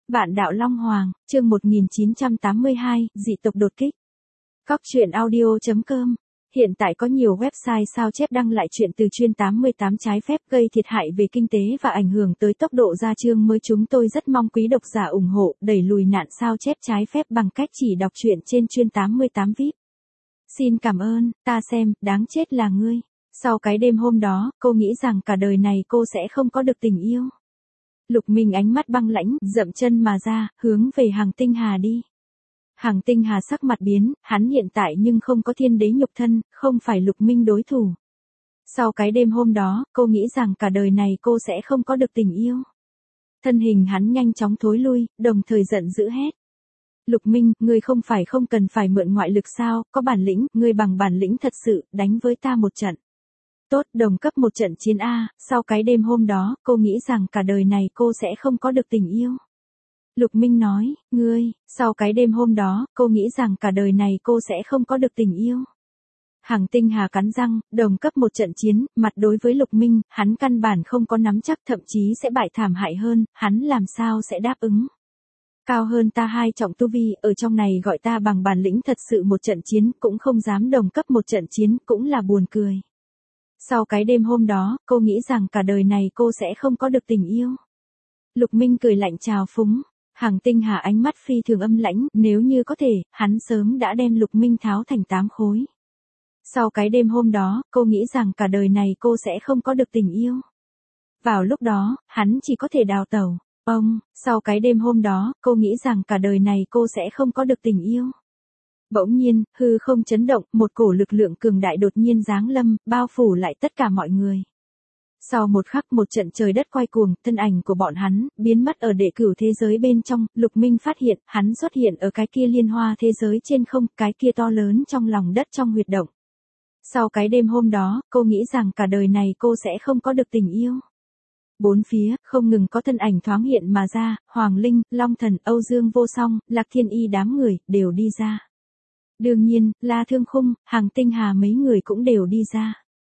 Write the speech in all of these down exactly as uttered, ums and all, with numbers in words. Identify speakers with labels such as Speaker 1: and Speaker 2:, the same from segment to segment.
Speaker 1: Vạn đạo Long Hoàng, chương một nghìn chín trăm tám mươi hai, dị tộc đột kích. Cóc truyện audio chấm com. Hiện tại có nhiều website sao chép đăng lại chuyện từ chuyên tám mươi tám trái phép gây thiệt hại về kinh tế và ảnh hưởng tới tốc độ ra chương mới. Chúng tôi rất mong quý độc giả ủng hộ, đẩy lùi nạn sao chép trái phép bằng cách chỉ đọc truyện trên chuyên tám mươi tám vi ai pi. Xin cảm ơn, ta xem, đáng chết là ngươi. Sau cái đêm hôm đó, cô nghĩ rằng cả đời này cô sẽ không có được tình yêu. Lục Minh ánh mắt băng lãnh, dậm chân mà ra, hướng về Hằng Tinh Hà đi. Hằng Tinh Hà sắc mặt biến, hắn hiện tại nhưng không có thiên đế nhục thân, không phải Lục Minh đối thủ. Sau cái đêm hôm đó, cô nghĩ rằng cả đời này cô sẽ không có được tình yêu. Thân hình hắn nhanh chóng thối lui, đồng thời giận dữ hét. Lục Minh, ngươi không phải không cần phải mượn ngoại lực sao, có bản lĩnh, ngươi bằng bản lĩnh thật sự, đánh với ta một trận. Tốt, đồng cấp một trận chiến A, sau cái đêm hôm đó, cô nghĩ rằng cả đời này cô sẽ không có được tình yêu. Lục Minh nói, ngươi, sau cái đêm hôm đó, cô nghĩ rằng cả đời này cô sẽ không có được tình yêu. Hằng Tinh Hà cắn răng, đồng cấp một trận chiến, mặt đối với Lục Minh, hắn căn bản không có nắm chắc, thậm chí sẽ bại thảm hại hơn, hắn làm sao sẽ đáp ứng. Cao hơn ta hai trọng tu vi, ở trong này gọi ta bằng bản lĩnh thật sự một trận chiến, cũng không dám đồng cấp một trận chiến, cũng là buồn cười. Sau cái đêm hôm đó, cô nghĩ rằng cả đời này cô sẽ không có được tình yêu. Lục Minh cười lạnh chào phúng. Hằng Tinh Hà ánh mắt phi thường âm lãnh, nếu như có thể, hắn sớm đã đem Lục Minh tháo thành tám khối. Sau cái đêm hôm đó, cô nghĩ rằng cả đời này cô sẽ không có được tình yêu. Vào lúc đó, hắn chỉ có thể đào tẩu. Ông, sau cái đêm hôm đó, cô nghĩ rằng cả đời này cô sẽ không có được tình yêu. Bỗng nhiên, hư không chấn động, một cổ lực lượng cường đại đột nhiên giáng lâm, bao phủ lại tất cả mọi người. Sau một khắc một trận trời đất quay cuồng, thân ảnh của bọn hắn, biến mất ở đệ cửu thế giới bên trong, Lục Minh phát hiện, hắn xuất hiện ở cái kia liên hoa thế giới trên không, cái kia to lớn trong lòng đất trong huyệt động. Sau cái đêm hôm đó, cô nghĩ rằng cả đời này cô sẽ không có được tình yêu. Bốn phía, không ngừng có thân ảnh thoáng hiện mà ra, Hoàng Linh, Long Thần, Âu Dương Vô Song, Lạc Thiên Y đám người, đều đi ra. Đương nhiên, La Thương Khung, Hằng Tinh Hà mấy người cũng đều đi ra.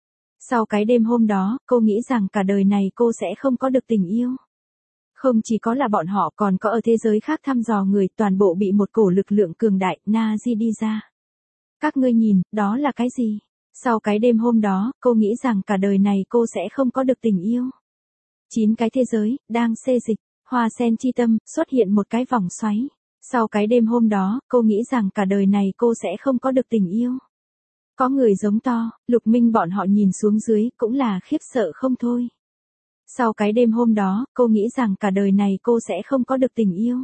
Speaker 1: Sau cái đêm hôm đó, cô nghĩ rằng cả đời này cô sẽ không có được tình yêu. Không chỉ có là bọn họ còn có ở thế giới khác thăm dò người, toàn bộ bị một cổ lực lượng cường đại, Na-di đi ra. Các ngươi nhìn, đó là cái gì? Sau cái đêm hôm đó, cô nghĩ rằng cả đời này cô sẽ không có được tình yêu. Chín cái thế giới, đang xê dịch, Hoa Sen chi tâm, xuất hiện một cái vòng xoáy. Sau cái đêm hôm đó, cô nghĩ rằng cả đời này cô sẽ không có được tình yêu. Có người giống to, Lục Minh bọn họ nhìn xuống dưới, cũng là khiếp sợ không thôi. Sau cái đêm hôm đó, cô nghĩ rằng cả đời này cô sẽ không có được tình yêu.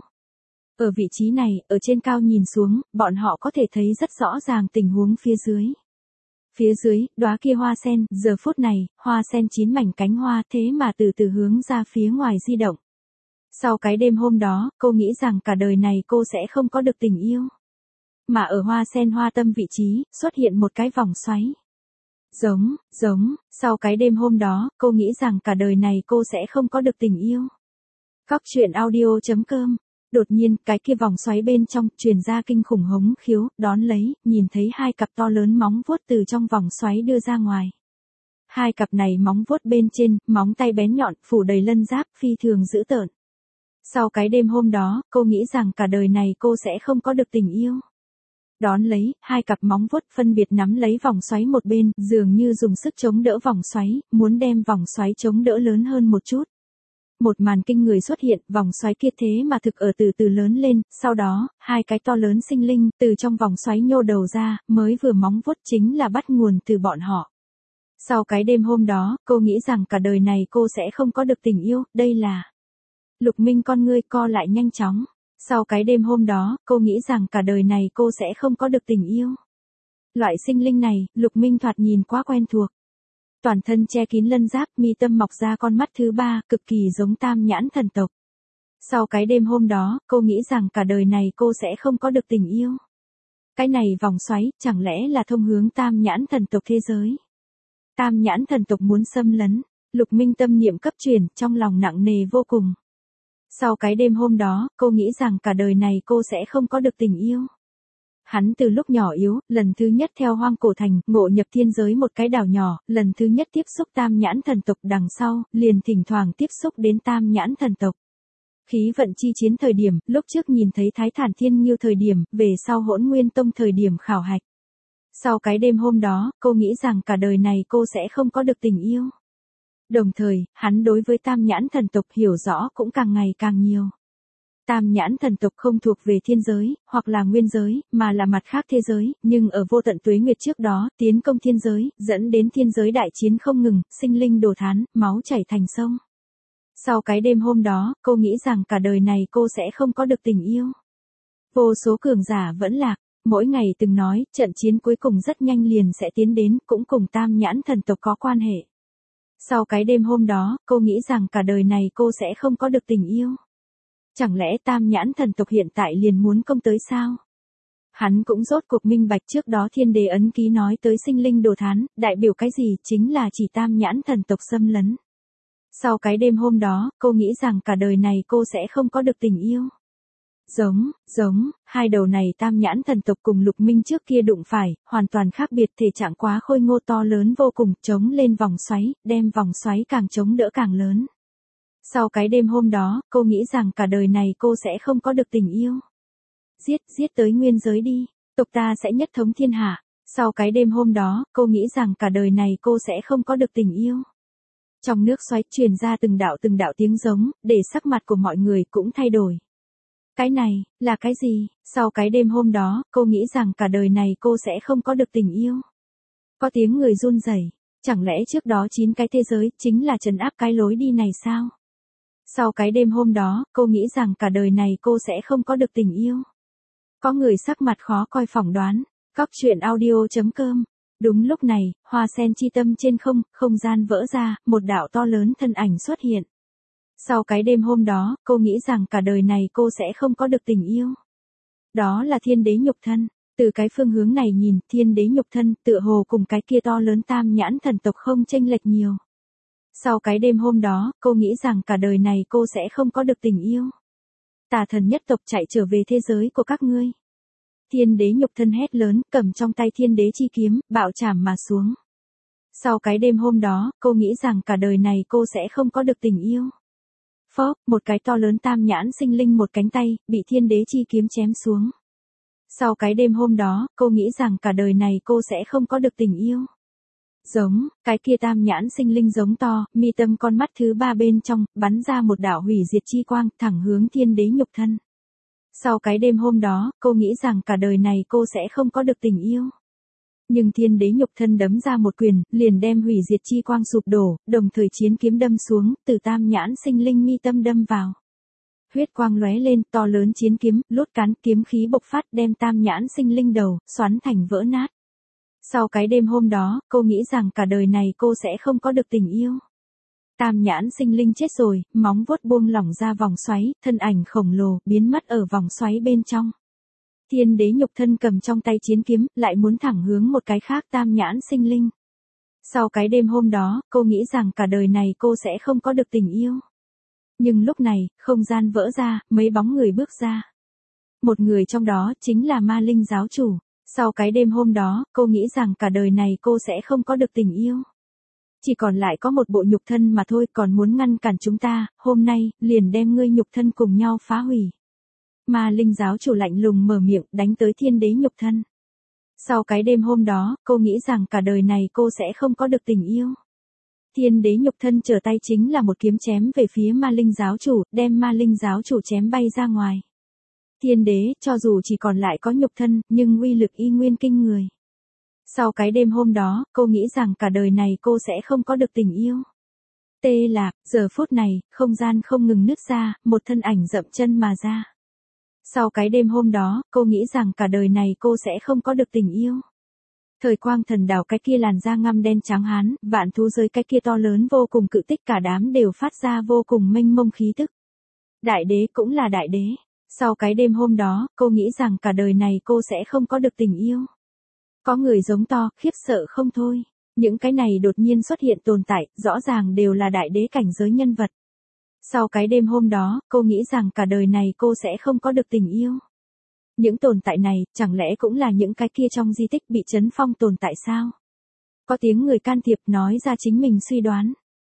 Speaker 1: Ở vị trí này, ở trên cao nhìn xuống, bọn họ có thể thấy rất rõ ràng tình huống phía dưới. Phía dưới, đóa kia hoa sen, giờ phút này, hoa sen chín mảnh cánh hoa thế mà từ từ hướng ra phía ngoài di động. Sau cái đêm hôm đó, cô nghĩ rằng cả đời này cô sẽ không có được tình yêu. Mà ở hoa sen hoa tâm vị trí, xuất hiện một cái vòng xoáy. Giống, giống, sau cái đêm hôm đó, cô nghĩ rằng cả đời này cô sẽ không có được tình yêu. Cóc truyện audio chấm com. Đột nhiên, cái kia vòng xoáy bên trong, truyền ra kinh khủng hống khiếu, đón lấy, nhìn thấy hai cặp to lớn móng vuốt từ trong vòng xoáy đưa ra ngoài. Hai cặp này móng vuốt bên trên, móng tay bén nhọn, phủ đầy lân giáp, phi thường dữ tợn. Sau cái đêm hôm đó, cô nghĩ rằng cả đời này cô sẽ không có được tình yêu. Đón lấy, hai cặp móng vuốt phân biệt nắm lấy vòng xoáy một bên, dường như dùng sức chống đỡ vòng xoáy, muốn đem vòng xoáy chống đỡ lớn hơn một chút. Một màn kinh người xuất hiện, vòng xoáy kia thế mà thực ở từ từ lớn lên, sau đó, hai cái to lớn sinh linh, từ trong vòng xoáy nhô đầu ra, mới vừa móng vuốt chính là bắt nguồn từ bọn họ. Sau cái đêm hôm đó, cô nghĩ rằng cả đời này cô sẽ không có được tình yêu, đây là... Lục Minh con ngươi co lại nhanh chóng. Sau cái đêm hôm đó, cô nghĩ rằng cả đời này cô sẽ không có được tình yêu. Loại sinh linh này, Lục Minh thoạt nhìn quá quen thuộc. Toàn thân che kín lân giáp, mi tâm mọc ra con mắt thứ ba, cực kỳ giống Tam Nhãn thần tộc. Sau cái đêm hôm đó, cô nghĩ rằng cả đời này cô sẽ không có được tình yêu. Cái này vòng xoáy, chẳng lẽ là thông hướng Tam Nhãn thần tộc thế giới? Tam Nhãn thần tộc muốn xâm lấn, Lục Minh tâm niệm cấp truyền, trong lòng nặng nề vô cùng. Sau cái đêm hôm đó, cô nghĩ rằng cả đời này cô sẽ không có được tình yêu. Hắn từ lúc nhỏ yếu, lần thứ nhất theo hoang cổ thành, ngộ nhập thiên giới một cái đảo nhỏ, lần thứ nhất tiếp xúc Tam Nhãn thần tộc, đằng sau, liền thỉnh thoảng tiếp xúc đến Tam Nhãn thần tộc. khí vận chi chiến thời điểm, lúc trước nhìn thấy Thái Thản Thiên Nghiêu thời điểm, về sau Hỗn Nguyên Tông thời điểm khảo hạch. Sau cái đêm hôm đó, cô nghĩ rằng cả đời này cô sẽ không có được tình yêu. Đồng thời, hắn đối với Tam Nhãn thần tộc hiểu rõ cũng càng ngày càng nhiều. Tam Nhãn thần tộc không thuộc về thiên giới, hoặc là nguyên giới, mà là mặt khác thế giới, nhưng ở vô tận tuế nguyệt trước đó, tiến công thiên giới, dẫn đến thiên giới đại chiến không ngừng, sinh linh đồ thán, máu chảy thành sông. Sau cái đêm hôm đó, cô nghĩ rằng cả đời này cô sẽ không có được tình yêu. Vô số cường giả vẫn lạc, mỗi ngày từng nói, trận chiến cuối cùng rất nhanh liền sẽ tiến đến, cũng cùng Tam Nhãn thần tộc có quan hệ. Sau cái đêm hôm đó, cô nghĩ rằng cả đời này cô sẽ không có được tình yêu. Chẳng lẽ Tam Nhãn thần tộc hiện tại liền muốn công tới sao? Hắn cũng rốt cuộc minh bạch trước đó thiên đế ấn ký nói tới sinh linh đồ thán, đại biểu cái gì chính là chỉ Tam Nhãn thần tộc xâm lấn. Sau cái đêm hôm đó, cô nghĩ rằng cả đời này cô sẽ không có được tình yêu. Giống, giống, hai đầu này Tam Nhãn thần tộc cùng Lục Minh trước kia đụng phải, hoàn toàn khác biệt, thể trạng quá khôi ngô to lớn vô cùng, chống lên vòng xoáy, đem vòng xoáy càng chống đỡ càng lớn. Sau cái đêm hôm đó, cô nghĩ rằng cả đời này cô sẽ không có được tình yêu. Giết, giết tới nguyên giới đi, tộc ta sẽ nhất thống thiên hạ. Sau cái đêm hôm đó, cô nghĩ rằng cả đời này cô sẽ không có được tình yêu. Trong nước xoáy truyền ra từng đạo từng đạo tiếng giống, để sắc mặt của mọi người cũng thay đổi. Cái này, là cái gì? Sau cái đêm hôm đó, cô nghĩ rằng cả đời này cô sẽ không có được tình yêu. Có tiếng người run rẩy, chẳng lẽ trước đó chín cái thế giới chính là trấn áp cái lối đi này sao? Sau cái đêm hôm đó, cô nghĩ rằng cả đời này cô sẽ không có được tình yêu. Có người sắc mặt khó coi phỏng đoán. Cóc truyện audio chấm com. Đúng lúc này, hoa sen chi tâm trên không, không gian vỡ ra, một đạo to lớn thân ảnh xuất hiện. Sau cái đêm hôm đó, cô nghĩ rằng cả đời này cô sẽ không có được tình yêu. Đó là thiên đế nhục thân. Từ cái phương hướng này nhìn, thiên đế nhục thân, tựa hồ cùng cái kia to lớn Tam Nhãn thần tộc không chênh lệch nhiều. Sau cái đêm hôm đó, cô nghĩ rằng cả đời này cô sẽ không có được tình yêu. Tà thần nhất tộc chạy trở về thế giới của các ngươi. Thiên đế nhục thân hét lớn, cầm trong tay thiên đế chi kiếm, bạo chảm mà xuống. Sau cái đêm hôm đó, cô nghĩ rằng cả đời này cô sẽ không có được tình yêu. Phốc, một cái to lớn Tam Nhãn sinh linh một cánh tay, bị thiên đế chi kiếm chém xuống. Sau cái đêm hôm đó, cô nghĩ rằng cả đời này cô sẽ không có được tình yêu. Giống, cái kia Tam Nhãn sinh linh giống to, mi tâm con mắt thứ ba bên trong, bắn ra một đạo hủy diệt chi quang, thẳng hướng thiên đế nhục thân. Sau cái đêm hôm đó, cô nghĩ rằng cả đời này cô sẽ không có được tình yêu. Nhưng thiên đế nhục thân đấm ra một quyền, liền đem hủy diệt chi quang sụp đổ, đồng thời chiến kiếm đâm xuống, từ Tam Nhãn sinh linh mi tâm đâm vào. Huyết quang lóe lên, to lớn chiến kiếm, lốt cán, kiếm khí bộc phát, đem Tam Nhãn sinh linh đầu, xoắn thành vỡ nát. Sau cái đêm hôm đó, cô nghĩ rằng cả đời này cô sẽ không có được tình yêu. Tam Nhãn sinh linh chết rồi, móng vuốt buông lỏng ra vòng xoáy, thân ảnh khổng lồ, biến mất ở vòng xoáy bên trong. Thiên đế nhục thân cầm trong tay chiến kiếm, lại muốn thẳng hướng một cái khác Tam Nhãn sinh linh. Sau cái đêm hôm đó, cô nghĩ rằng cả đời này cô sẽ không có được tình yêu. Nhưng lúc này, không gian vỡ ra, mấy bóng người bước ra. Một người trong đó, chính là Ma Linh giáo chủ. Sau cái đêm hôm đó, cô nghĩ rằng cả đời này cô sẽ không có được tình yêu. Chỉ còn lại có một bộ nhục thân mà thôi, còn muốn ngăn cản chúng ta, hôm nay, liền đem ngươi nhục thân cùng nhau phá hủy. Ma Linh giáo chủ lạnh lùng mở miệng, đánh tới thiên đế nhục thân. Sau cái đêm hôm đó, cô nghĩ rằng cả đời này cô sẽ không có được tình yêu. Thiên đế nhục thân trở tay chính là một kiếm chém về phía Ma Linh giáo chủ, đem Ma Linh giáo chủ chém bay ra ngoài. Thiên đế, cho dù chỉ còn lại có nhục thân, nhưng uy lực y nguyên kinh người. Sau cái đêm hôm đó, cô nghĩ rằng cả đời này cô sẽ không có được tình yêu. Tê Lạc, giờ phút này, không gian không ngừng nứt ra, một thân ảnh dậm chân mà ra. Sau cái đêm hôm đó, cô nghĩ rằng cả đời này cô sẽ không có được tình yêu. Thời quang thần đảo cái kia làn da ngăm đen trắng hán, vạn thú giới cái kia to lớn vô cùng cự tích, cả đám đều phát ra vô cùng mênh mông khí tức. Đại đế cũng là đại đế. Sau cái đêm hôm đó, cô nghĩ rằng cả đời này cô sẽ không có được tình yêu. Có người giống to, khiếp sợ không thôi. Những cái này đột nhiên xuất hiện tồn tại, rõ ràng đều là đại đế cảnh giới nhân vật. Sau cái đêm hôm đó, cô nghĩ rằng cả đời này cô sẽ không có được tình yêu. Những tồn tại này, chẳng lẽ cũng là những cái kia trong di tích bị trấn phong tồn tại sao? Có tiếng người can thiệp nói ra chính mình suy đoán.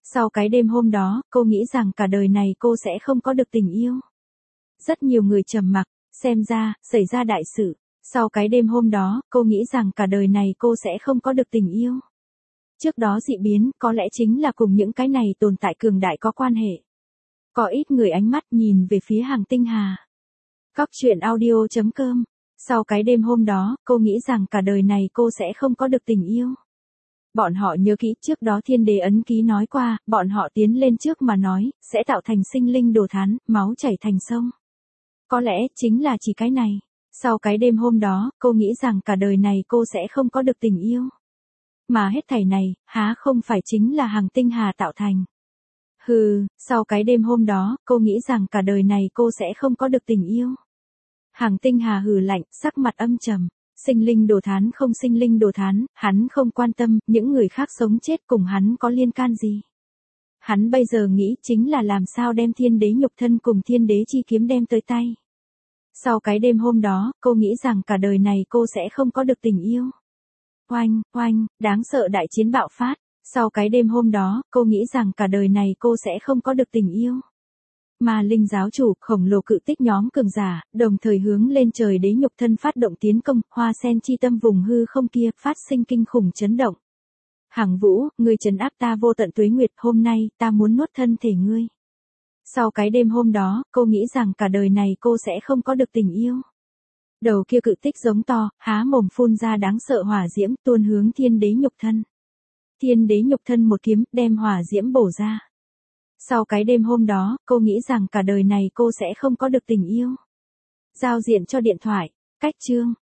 Speaker 1: Sau cái đêm hôm đó, cô nghĩ rằng cả đời này cô sẽ không có được tình yêu. Rất nhiều người trầm mặc, xem ra, xảy ra đại sự. Sau cái đêm hôm đó, cô nghĩ rằng cả đời này cô sẽ không có được tình yêu. Trước đó dị biến, có lẽ chính là cùng những cái này tồn tại cường đại có quan hệ. Có ít người ánh mắt nhìn về phía hàng tinh hà. Cóc truyện audio chấm com. Sau cái đêm hôm đó, cô nghĩ rằng cả đời này cô sẽ không có được tình yêu. Bọn họ nhớ kỹ, trước đó thiên đế ấn ký nói qua, bọn họ tiến lên trước mà nói, sẽ tạo thành sinh linh đồ thán, máu chảy thành sông. Có lẽ, chính là chỉ cái này. Sau cái đêm hôm đó, cô nghĩ rằng cả đời này cô sẽ không có được tình yêu. Mà hết thảy này, há không phải chính là hàng tinh hà tạo thành. Hừ, sau cái đêm hôm đó, cô nghĩ rằng cả đời này cô sẽ không có được tình yêu. Hàng tinh hà hừ lạnh, sắc mặt âm trầm. Sinh linh đồ thán không sinh linh đồ thán, hắn không quan tâm, những người khác sống chết cùng hắn có liên can gì. Hắn bây giờ nghĩ chính là làm sao đem thiên đế nhục thân cùng thiên đế chi kiếm đem tới tay. Sau cái đêm hôm đó, cô nghĩ rằng cả đời này cô sẽ không có được tình yêu. Oanh, oanh, đáng sợ đại chiến bạo phát. Sau cái đêm hôm đó, cô nghĩ rằng cả đời này cô sẽ không có được tình yêu. Mà linh giáo chủ, khổng lồ cự tích nhóm cường giả, đồng thời hướng lên trời đế nhục thân phát động tiến công, hoa sen chi tâm vùng hư không kia, phát sinh kinh khủng chấn động. Hằng Vũ, ngươi trấn áp ta vô tận tuế nguyệt, hôm nay, ta muốn nuốt thân thể ngươi. Sau cái đêm hôm đó, cô nghĩ rằng cả đời này cô sẽ không có được tình yêu. Đầu kia cự tích giống to, há mồm phun ra đáng sợ hỏa diễm, tuôn hướng thiên đế nhục thân. Thiên đế nhục thân một kiếm, đem hỏa diễm bổ ra. Sau cái đêm hôm đó, cô nghĩ rằng cả đời này cô sẽ không có được tình yêu. Giao diện cho điện thoại, cách chương.